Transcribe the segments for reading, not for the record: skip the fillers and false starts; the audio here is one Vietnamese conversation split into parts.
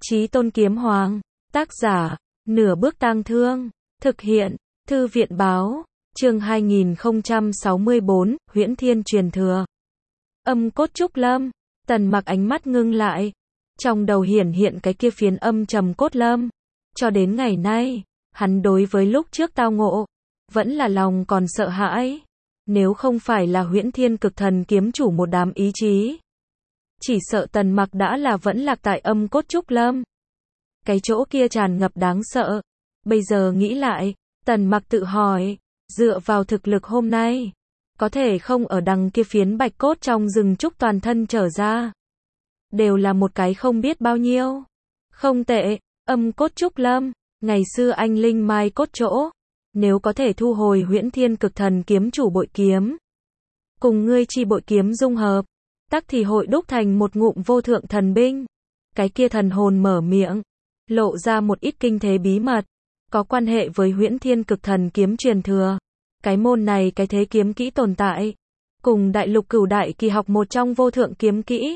Chí Tôn Kiếm Hoàng, tác giả, Nửa Bước Tang Thương, thực hiện, Thư viện Báo, chương 2064, Huyễn Thiên truyền thừa. Âm cốt trúc lâm, Tần Mặc ánh mắt ngưng lại, trong đầu hiển hiện cái kia phiến âm trầm cốt lâm. Cho đến ngày nay, hắn đối với lúc trước tao ngộ, vẫn là lòng còn sợ hãi. Nếu không phải là Huyễn Thiên Cực Thần kiếm chủ một đám ý chí, chỉ sợ Tần Mặc đã là vẫn lạc tại âm cốt trúc lâm. Cái chỗ kia tràn ngập đáng sợ. Bây giờ nghĩ lại, Tần Mặc tự hỏi, dựa vào thực lực hôm nay, có thể không ở đằng kia phiến bạch cốt trong rừng trúc toàn thân trở ra. Đều là một cái không biết bao nhiêu. Không tệ, âm cốt trúc lâm, ngày xưa anh linh mai cốt chỗ. Nếu có thể thu hồi Huyễn Thiên Cực Thần kiếm chủ bội kiếm, cùng ngươi chi bội kiếm dung hợp, tắc thì hội đúc thành một ngụm vô thượng thần binh. Cái kia thần hồn mở miệng, lộ ra một ít kinh thế bí mật, có quan hệ với Huyễn Thiên Cực Thần kiếm truyền thừa. Cái môn này cái thế kiếm kỹ tồn tại, cùng đại lục cửu đại kỳ học một trong vô thượng kiếm kỹ,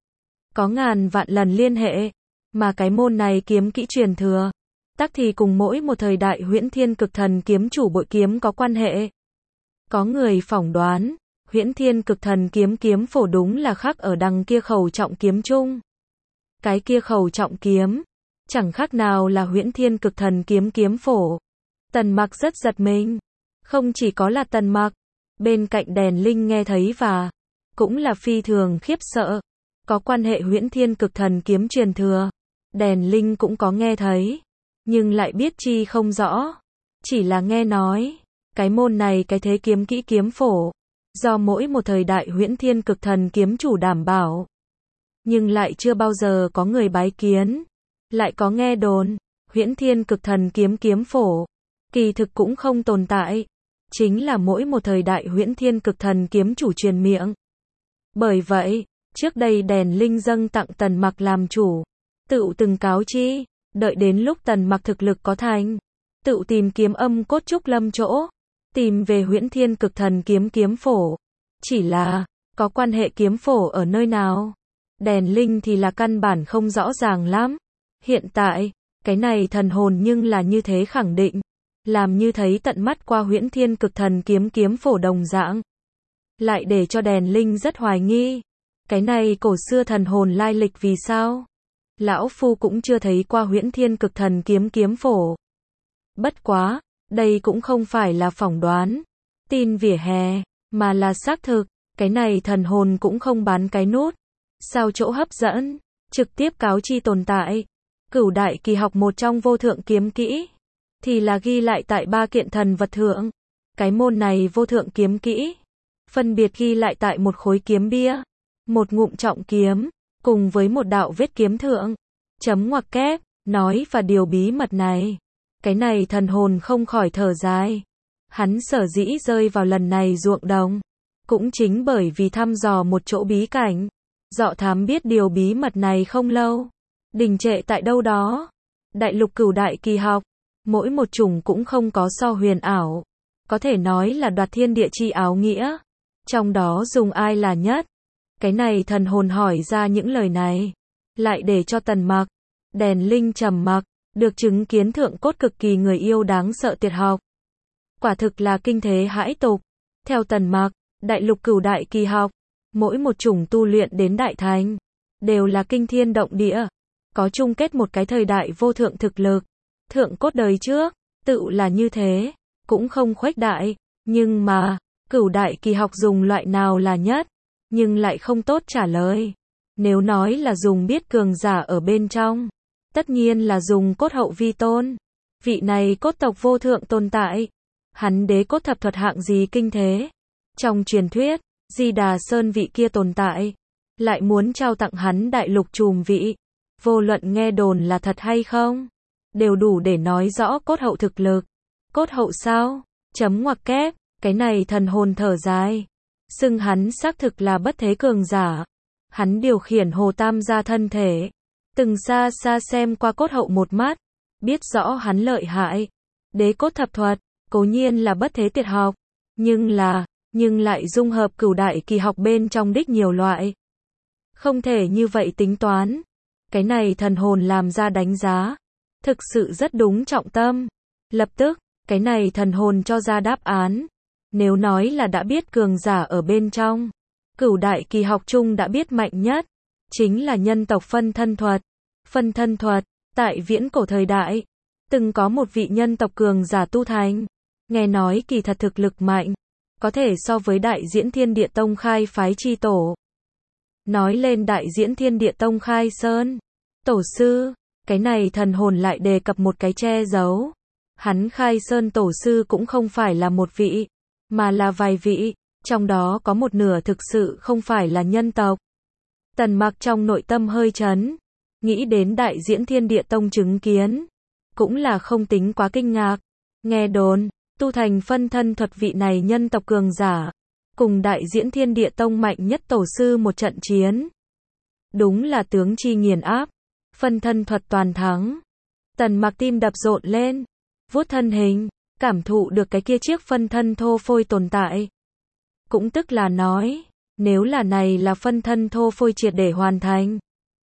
có ngàn vạn lần liên hệ, mà cái môn này kiếm kỹ truyền thừa, tắc thì cùng mỗi một thời đại Huyễn Thiên Cực Thần kiếm chủ bội kiếm có quan hệ. Có người phỏng đoán, Huyễn Thiên Cực Thần kiếm kiếm phổ đúng là khắc ở đằng kia khẩu trọng kiếm chung. Cái kia khẩu trọng kiếm, chẳng khác nào là Huyễn Thiên Cực Thần kiếm kiếm phổ. Tần Mặc rất giật mình. Không chỉ có là Tần Mặc, bên cạnh Đèn Linh nghe thấy và cũng là phi thường khiếp sợ. Có quan hệ Huyễn Thiên Cực Thần kiếm truyền thừa, Đèn Linh cũng có nghe thấy, nhưng lại biết chi không rõ. Chỉ là nghe nói, cái môn này cái thế kiếm kỹ kiếm phổ, do mỗi một thời đại Huyễn Thiên Cực Thần kiếm chủ đảm bảo. Nhưng lại chưa bao giờ có người bái kiến. Lại có nghe đồn, Huyễn Thiên Cực Thần kiếm kiếm phổ, kỳ thực cũng không tồn tại. Chính là mỗi một thời đại Huyễn Thiên Cực Thần kiếm chủ truyền miệng. Bởi vậy, trước đây Đèn Linh dâng tặng Tần Mặc làm chủ, tự từng cáo chi, đợi đến lúc Tần Mặc thực lực có thành, tự tìm kiếm âm cốt trúc lâm chỗ, tìm về Huyễn Thiên Cực Thần kiếm kiếm phổ. Chỉ là, có quan hệ kiếm phổ ở nơi nào, Đèn Linh thì là căn bản không rõ ràng lắm. Hiện tại, cái này thần hồn nhưng là như thế khẳng định, làm như thấy tận mắt qua Huyễn Thiên Cực Thần kiếm kiếm phổ đồng dạng. Lại để cho Đèn Linh rất hoài nghi, cái này cổ xưa thần hồn lai lịch vì sao? Lão Phu cũng chưa thấy qua Huyễn Thiên Cực Thần kiếm kiếm phổ. Bất quá, đây cũng không phải là phỏng đoán, tin vỉa hè, mà là xác thực, cái này thần hồn cũng không bán cái nút. Sao chỗ hấp dẫn, trực tiếp cáo chi tồn tại. Cửu đại kỳ học một trong vô thượng kiếm kỹ, thì là ghi lại tại 3 kiện thần vật thượng. Cái môn này vô thượng kiếm kỹ, phân biệt ghi lại tại một khối kiếm bia, một ngụm trọng kiếm, cùng với một đạo vết kiếm thượng. Chấm ngoặc kép, nói và điều bí mật này. Cái này thần hồn không khỏi thở dài. Hắn sở dĩ rơi vào lần này ruộng đồng, cũng chính bởi vì thăm dò một chỗ bí cảnh. Dọ thám biết điều bí mật này không lâu, đình trệ tại đâu đó. Đại lục cửu đại kỳ học, mỗi một chủng cũng không có so huyền ảo, có thể nói là đoạt thiên địa chi áo nghĩa. Trong đó dùng ai là nhất? Cái này thần hồn hỏi ra những lời này, lại để cho Tần Mặc, Đèn Linh trầm mặc, được chứng kiến thượng cốt cực kỳ người yêu đáng sợ tuyệt học. Quả thực là kinh thế hãi tục. Theo Tần Mặc, đại lục cửu đại kỳ học, mỗi một chủng tu luyện đến đại thành, đều là kinh thiên động địa, có chung kết một cái thời đại vô thượng thực lực. Thượng cốt đời trước, tự là như thế, cũng không khuếch đại, nhưng mà, cửu đại kỳ học dùng loại nào là nhất, nhưng lại không tốt trả lời. Nếu nói là dùng biết cường giả ở bên trong, tất nhiên là dùng cốt hậu vi tôn. Vị này cốt tộc vô thượng tồn tại, hắn đế cốt thập thuật hạng gì kinh thế. Trong truyền thuyết, Di Đà Sơn vị kia tồn tại, lại muốn trao tặng hắn đại lục trùm vị. Vô luận nghe đồn là thật hay không, đều đủ để nói rõ cốt hậu thực lực. Cốt hậu sao? Chấm ngoặc kép, cái này thần hồn thở dài. Xưng hắn xác thực là bất thế cường giả. Hắn điều khiển Hồ Tam gia thân thể, từng xa xa xem qua cốt hậu một mắt, biết rõ hắn lợi hại. Đế cốt thập thuật, cố nhiên là bất thế tuyệt học, nhưng lại dung hợp cửu đại kỳ học bên trong đích nhiều loại. Không thể như vậy tính toán. Cái này thần hồn làm ra đánh giá, thực sự rất đúng trọng tâm. Lập tức, cái này thần hồn cho ra đáp án. Nếu nói là đã biết cường giả ở bên trong, cửu đại kỳ học chung đã biết mạnh nhất, chính là nhân tộc phân thân thuật. Phân thân thuật, tại viễn cổ thời đại, từng có một vị nhân tộc cường giả tu thành. Nghe nói kỳ thật thực lực mạnh, có thể so với Đại Diễn Thiên Địa Tông khai phái chi tổ. Nói lên Đại Diễn Thiên Địa Tông khai sơn, tổ sư, cái này thần hồn lại đề cập một cái che giấu. Hắn khai sơn tổ sư cũng không phải là một vị, mà là vài vị, trong đó có một nửa thực sự không phải là nhân tộc. Tần Mặc trong nội tâm hơi chấn, nghĩ đến Đại Diễn Thiên Địa Tông chứng kiến, cũng là không tính quá kinh ngạc. Nghe đồn, tu thành phân thân thuật vị này nhân tộc cường giả, cùng Đại Diễn Thiên Địa Tông mạnh nhất tổ sư một trận chiến. Đúng là tướng chi nghiền áp, phân thân thuật toàn thắng. Tần Mặc tim đập rộn lên, vuốt thân hình, cảm thụ được cái kia chiếc phân thân thô phôi tồn tại. Cũng tức là nói, nếu là này là phân thân thô phôi triệt để hoàn thành,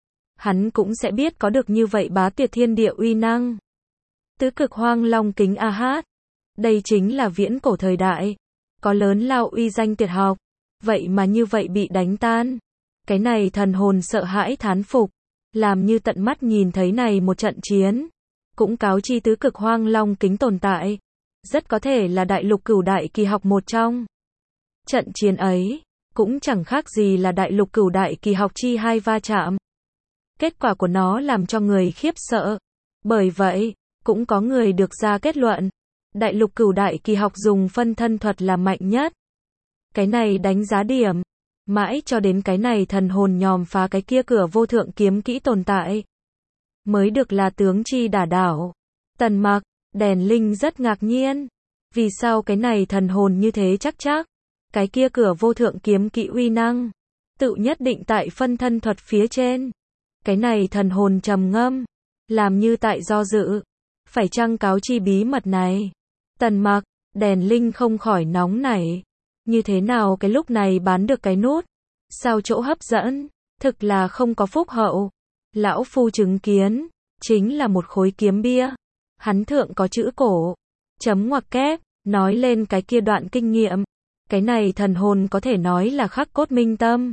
hắn cũng sẽ biết có được như vậy bá tuyệt thiên địa uy năng. Tứ cực hoang long kính a hát, đây chính là viễn cổ thời đại, có lớn lao uy danh tuyệt học, vậy mà như vậy bị đánh tan. Cái này thần hồn sợ hãi thán phục, làm như tận mắt nhìn thấy này một trận chiến, cũng cáo chi tứ cực hoang long kính tồn tại, rất có thể là đại lục cửu đại kỳ học một trong. Trận chiến ấy, cũng chẳng khác gì là đại lục cửu đại kỳ học chi hai va chạm. Kết quả của nó làm cho người khiếp sợ. Bởi vậy, cũng có người được ra kết luận, đại lục cửu đại kỳ học dùng phân thân thuật là mạnh nhất. Cái này đánh giá điểm, mãi cho đến cái này thần hồn nhòm phá cái kia cửa vô thượng kiếm kỹ tồn tại, mới được là tướng chi đả đảo. Tần Mặc, Đèn Linh rất ngạc nhiên. Vì sao cái này thần hồn như thế chắc chắc? Cái kia cửa vô thượng kiếm kỹ uy năng, tự nhất định tại phân thân thuật phía trên. Cái này thần hồn trầm ngâm, làm như tại do dự. Phải chăng cáo chi bí mật này? Tần Mặc, Đèn Linh không khỏi nóng nảy. Như thế nào cái lúc này bán được cái nút? Sao chỗ hấp dẫn? Thực là không có phúc hậu. Lão phu chứng kiến, chính là một khối kiếm bia. Hắn thượng có chữ cổ, chấm ngoặc kép, nói lên cái kia đoạn kinh nghiệm. Cái này thần hồn có thể nói là khắc cốt minh tâm.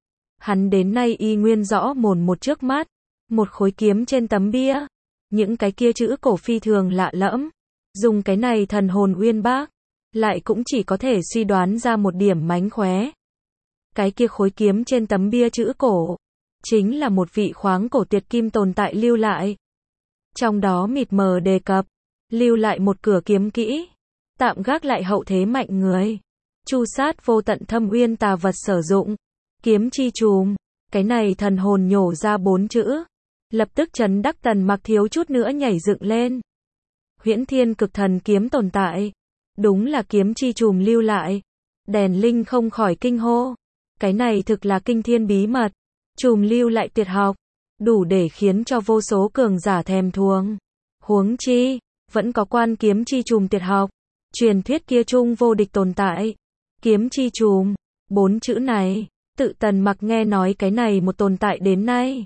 Hắn đến nay y nguyên rõ mồn một trước mắt, một khối kiếm trên tấm bia. Những cái kia chữ cổ phi thường lạ lẫm. Dùng cái này thần hồn uyên bác, lại cũng chỉ có thể suy đoán ra một điểm mánh khóe. Cái kia khối kiếm trên tấm bia chữ cổ, chính là một vị khoáng cổ tuyệt kim tồn tại lưu lại. Trong đó mịt mờ đề cập, lưu lại một cửa kiếm kỹ, tạm gác lại hậu thế mạnh người. Chu sát vô tận thâm uyên tà vật sử dụng, kiếm chi trùm, cái này thần hồn nhổ ra 4 chữ. Lập tức chấn đắc Tần Mặc thiếu chút nữa nhảy dựng lên. Huyễn Thiên Cực Thần kiếm tồn tại, đúng là kiếm chi trùm lưu lại. Đèn Linh không khỏi kinh hô, cái này thực là kinh thiên bí mật, trùm lưu lại tuyệt học, đủ để khiến cho vô số cường giả thèm thuồng. Huống chi, vẫn có quan kiếm chi trùm tuyệt học, truyền thuyết kia chung vô địch tồn tại. Kiếm chi trùm, 4 chữ này, tự Tần Mặc nghe nói cái này một tồn tại đến nay,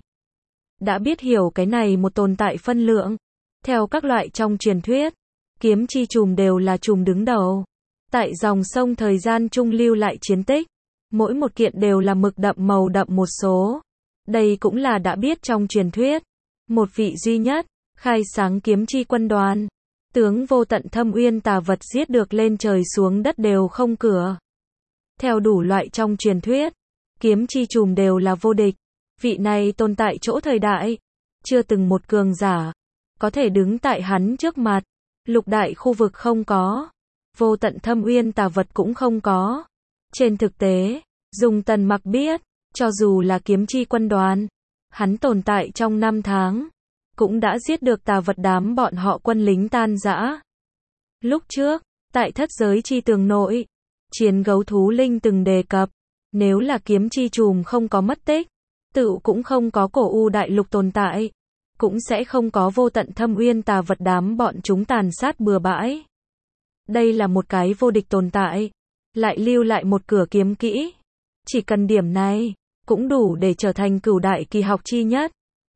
đã biết hiểu cái này một tồn tại phân lượng. Theo các loại trong truyền thuyết, kiếm chi trùm đều là trùm đứng đầu. Tại dòng sông thời gian trung lưu lại chiến tích, mỗi một kiện đều là mực đậm màu đậm một số. Đây cũng là đã biết trong truyền thuyết, một vị duy nhất, khai sáng kiếm chi quân đoàn. Tướng vô tận thâm uyên tà vật giết được lên trời xuống đất đều không cửa. Theo đủ loại trong truyền thuyết, kiếm chi trùm đều là vô địch. Vị này tồn tại chỗ thời đại, chưa từng một cường giả có thể đứng tại hắn trước mặt. Lục đại khu vực không có, vô tận thâm uyên tà vật cũng không có. Trên thực tế, dùng Tần Mặc biết, cho dù là kiếm chi quân đoàn, hắn tồn tại trong 5 tháng, cũng đã giết được tà vật đám bọn họ quân lính tan rã. Lúc trước, tại thất giới chi tường nội, Chiến Gấu Thú Linh từng đề cập, nếu là kiếm chi trùm không có mất tích, tự cũng không có cổ u đại lục tồn tại, cũng sẽ không có vô tận thâm uyên tà vật đám bọn chúng tàn sát bừa bãi. Đây là một cái vô địch tồn tại, lại lưu lại một cửa kiếm kỹ. Chỉ cần điểm này, cũng đủ để trở thành cửu đại kỳ học chi nhất.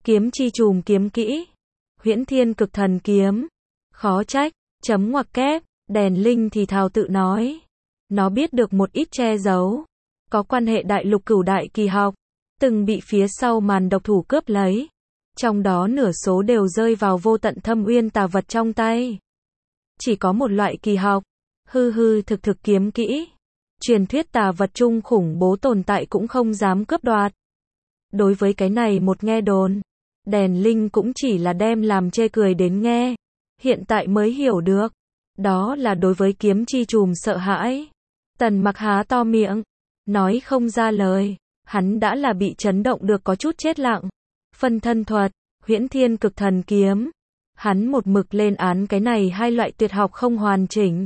Kiếm chi trùm kiếm kỹ. Huyễn Thiên Cực Thần Kiếm. Khó trách. Chấm ngoặc kép. Đèn Linh thì thào tự nói. Nó biết được một ít che giấu. Có quan hệ đại lục cửu đại kỳ học. Từng bị phía sau màn độc thủ cướp lấy. Trong đó nửa số đều rơi vào vô tận thâm uyên tà vật trong tay. Chỉ có một loại kỳ học. Hư hư thực thực kiếm kỹ. Truyền thuyết tà vật chung khủng bố tồn tại cũng không dám cướp đoạt. Đối với cái này một nghe đồn. Đèn Linh cũng chỉ là đem làm chê cười đến nghe. Hiện tại mới hiểu được. Đó là đối với kiếm chi trùm sợ hãi. Tần Mặc há to miệng. Nói không ra lời. Hắn đã là bị chấn động được có chút chết lặng. Phân thân thuật. Huyễn Thiên Cực Thần Kiếm. Hắn một mực lên án cái này hai loại tuyệt học không hoàn chỉnh.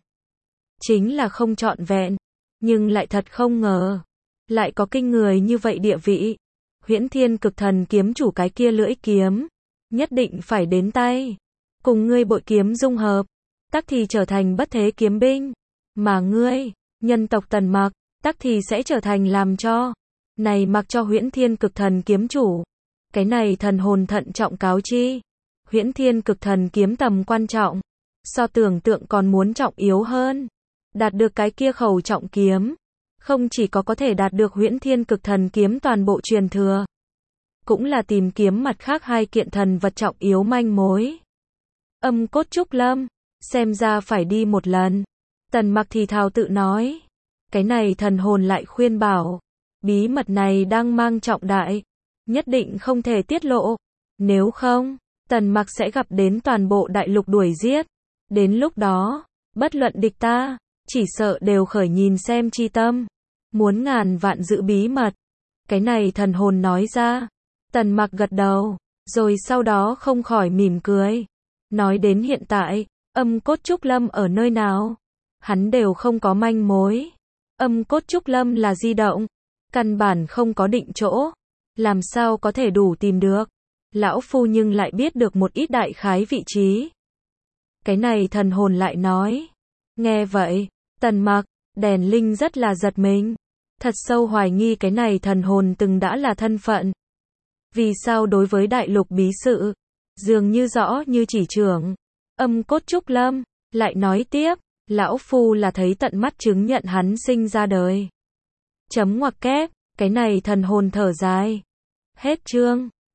Chính là không trọn vẹn. Nhưng lại thật không ngờ. Lại có kinh người như vậy địa vị. Huyễn Thiên Cực Thần Kiếm chủ cái kia lưỡi kiếm. Nhất định phải đến tay. Cùng ngươi bội kiếm dung hợp. Tắc thì trở thành bất thế kiếm binh. Mà ngươi, nhân tộc Tần Mặc, tắc thì sẽ trở thành làm cho. Này mặc cho Huyễn Thiên Cực Thần Kiếm chủ. Cái này thần hồn thận trọng cáo chi. Huyễn Thiên Cực Thần Kiếm tầm quan trọng. So tưởng tượng còn muốn trọng yếu hơn. Đạt được cái kia khẩu trọng kiếm. Không chỉ có thể đạt được Huyễn Thiên Cực Thần Kiếm toàn bộ truyền thừa. Cũng là tìm kiếm mặt khác hai kiện thần vật trọng yếu manh mối. Âm cốt trúc lâm. Xem ra phải đi một lần. Tần Mặc thì thào tự nói. Cái này thần hồn lại khuyên bảo. Bí mật này đang mang trọng đại. Nhất định không thể tiết lộ. Nếu không, Tần Mặc sẽ gặp đến toàn bộ đại lục đuổi giết. Đến lúc đó, bất luận địch ta, chỉ sợ đều khởi nhìn xem chi tâm. Muốn ngàn vạn giữ bí mật. Cái này thần hồn nói ra. Tần Mặc gật đầu. Rồi sau đó không khỏi mỉm cười. Nói đến hiện tại, âm cốt trúc lâm ở nơi nào? Hắn đều không có manh mối. Âm cốt trúc lâm là di động. Căn bản không có định chỗ. Làm sao có thể đủ tìm được? Lão phu nhưng lại biết được một ít đại khái vị trí. Cái này thần hồn lại nói. Nghe vậy, Tần Mặc, Đèn Linh rất là giật mình. Thật sâu hoài nghi cái này thần hồn từng đã là thân phận. Vì sao đối với đại lục bí sự, dường như rõ như chỉ trưởng. Âm cốt trúc lâm, lại nói tiếp, lão phu là thấy tận mắt chứng nhận hắn sinh ra đời. Chấm ngoặc kép, cái này thần hồn thở dài. Hết chương.